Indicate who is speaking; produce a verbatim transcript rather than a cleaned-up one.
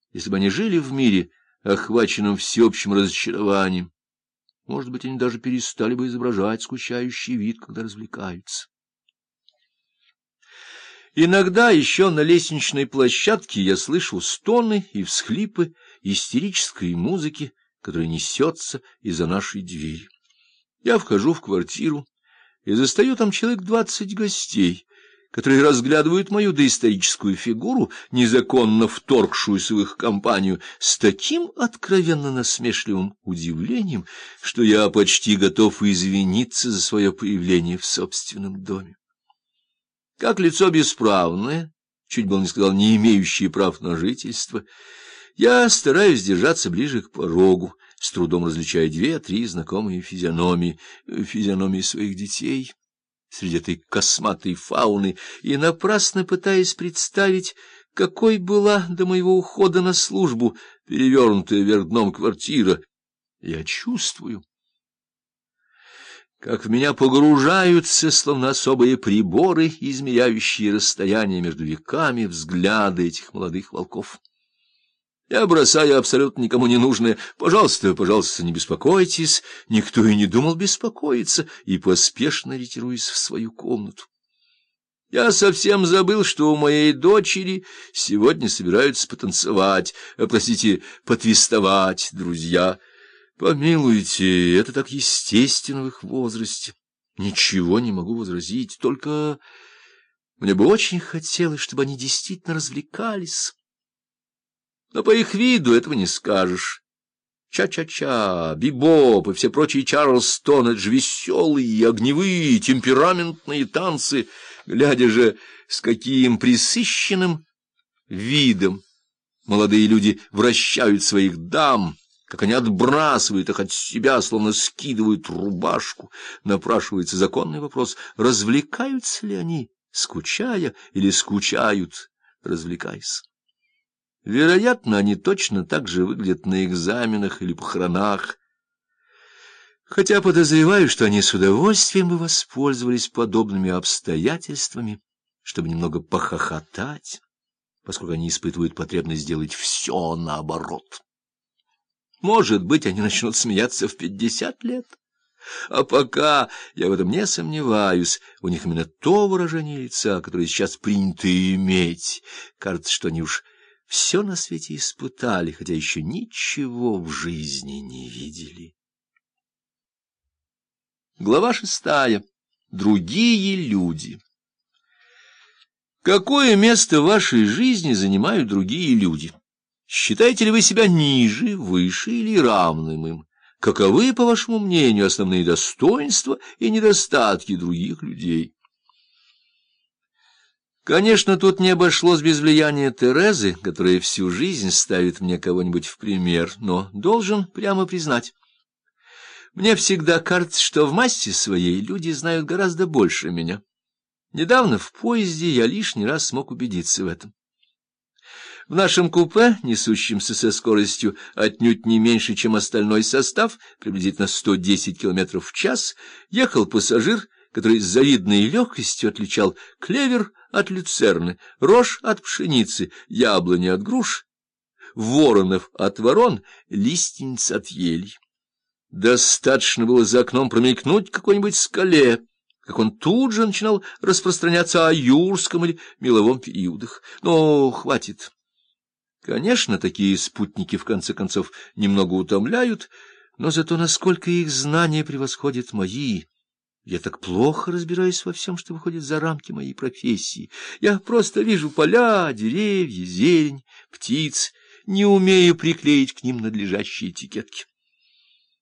Speaker 1: если бы они жили в мире, охваченном всеобщим разочарованием, может быть, они даже перестали бы изображать скучающий вид, когда развлекаются. Иногда еще на лестничной площадке я слышу стоны и всхлипы истерической музыки, которая несется из-за нашей двери. Я вхожу в квартиру и застаю там человек двадцать гостей, которые разглядывают мою доисторическую фигуру, незаконно вторгшуюся в их компанию, с таким откровенно насмешливым удивлением, что я почти готов извиниться за свое появление в собственном доме. Как лицо бесправное, чуть было не сказал, не имеющее прав на жительство, я стараюсь держаться ближе к порогу, с трудом различая две-три знакомые физиономии, физиономии своих детей среди этой косматой фауны, и напрасно пытаясь представить, какой была до моего ухода на службу перевернутая вверх дном квартира. Я чувствую, как в меня погружаются, словно особые приборы, измеряющие расстояние между веками, взгляды этих молодых волков. Я бросаю абсолютно никому не нужное: «Пожалуйста, пожалуйста, не беспокойтесь», никто и не думал беспокоиться, и поспешно ретируюсь в свою комнату. Я совсем забыл, что у моей дочери сегодня собираются потанцевать, простите, потвистовать друзья. Помилуйте, это так естественно в их возрасте. Ничего не могу возразить, только мне бы очень хотелось, чтобы они действительно развлекались. Но по их виду этого не скажешь. Ча-ча-ча, бибоп и все прочие Чарльстон — это же веселые, огневые, темпераментные танцы, глядя же, с каким пресыщенным видом молодые люди вращают своих дам, как они отбрасывают их от себя, словно скидывают рубашку. Напрашивается законный вопрос: развлекаются ли они, скучая, или скучают, развлекаясь? Вероятно, они точно так же выглядят на экзаменах или похоронах, хотя подозреваю, что они с удовольствием бы воспользовались подобными обстоятельствами, чтобы немного похохотать, поскольку они испытывают потребность сделать все наоборот. Может быть, они начнут смеяться в пятьдесят лет, а пока, я в этом не сомневаюсь, у них именно то выражение лица, которое сейчас принято иметь. Кажется, что они уж все на свете испытали, хотя еще ничего в жизни не видели. Глава шестая. Другие люди. Какое место в вашей жизни занимают другие люди? Считаете ли вы себя ниже, выше или равным им? Каковы, по вашему мнению, основные достоинства и недостатки других людей? Конечно, тут не обошлось без влияния Терезы, которая всю жизнь ставит мне кого-нибудь в пример, но должен прямо признать: мне всегда кажется, что в массе своей люди знают гораздо больше меня. Недавно в поезде я лишний раз смог убедиться в этом. В нашем купе, несущемся со скоростью отнюдь не меньше, чем остальной состав, приблизительно сто десять километров в час, ехал пассажир, который с завидной легкостью отличал клевер от люцерны, рожь от пшеницы, яблони от груш, воронов от ворон, лиственниц от ели. Достаточно было за окном промелькнуть какой-нибудь скале, как он тут же начинал распространяться о юрском или меловом периодах. Но хватит. Конечно, такие спутники, в конце концов, немного утомляют, но зато насколько их знания превосходят мои. Я так плохо разбираюсь во всем, что выходит за рамки моей профессии. Я просто вижу поля, деревья, зелень, птиц, не умею приклеить к ним надлежащие этикетки.